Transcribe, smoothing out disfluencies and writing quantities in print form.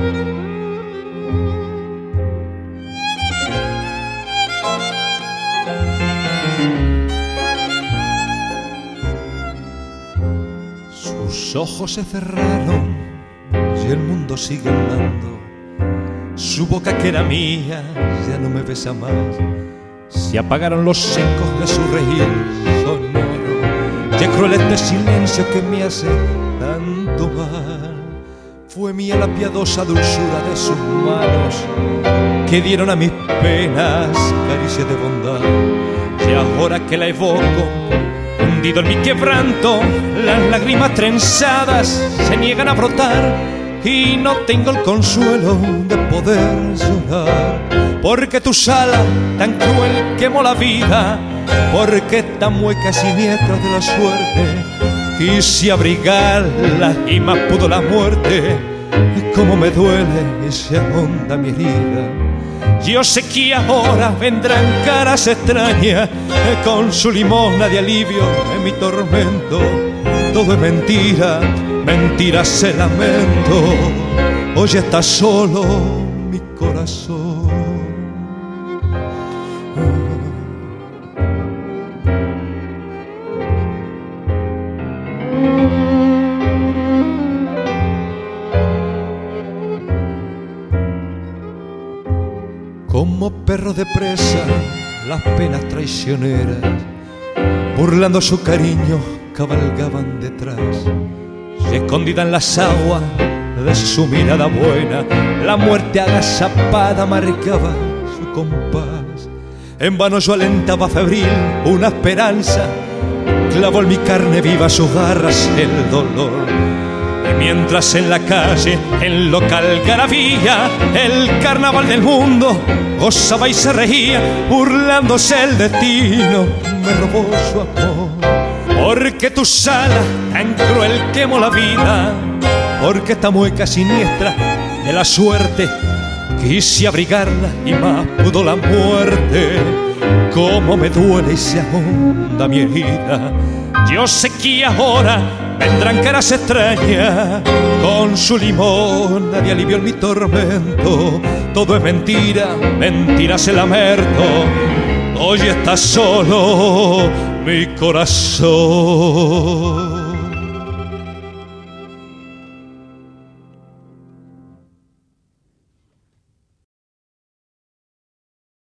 Sus ojos se cerraron y el mundo sigue andando. Su boca que era mía ya no me besa más. Se apagaron los ecos de su reír sonoro. Qué cruel este silencio que me hace tanto mal. Fue mía la piadosa dulzura de sus manos que dieron a mis penas caricias de bondad. Y ahora que la evoco, hundido en mi quebranto, las lágrimas trenzadas se niegan a brotar y no tengo el consuelo de poder llorar. Porque tu sala tan cruel quemó la vida, porque esta mueca siniestra de la suerte quise abrigarla y más pudo la muerte. Cómo me duele y se ahonda mi herida. Yo sé que ahora vendrán caras extrañas con su limosna de alivio en mi tormento. Todo es mentira, mentira se lamento. Hoy está solo mi corazón. Como perro de presa, las penas traicioneras, burlando su cariño, cabalgaban detrás. Y escondida en las aguas de su mirada buena, la muerte agazapada marcaba su compás. En vano yo alentaba febril una esperanza, clavó en mi carne viva sus garras el dolor. Y mientras en la calle, en local garabía, el carnaval del mundo gozaba y se reía, burlándose el destino, me robó su amor. Porque tu sala tan cruel quemó la vida, porque esta mueca siniestra de la suerte quise abrigarla y más pudo la muerte. Cómo me duele y se ahonda mi herida. Yo sé que ahora vendrán caras extrañas con su limosna de alivio en mi tormento. Todo es mentira, mentira se lamento. Hoy está solo mi corazón.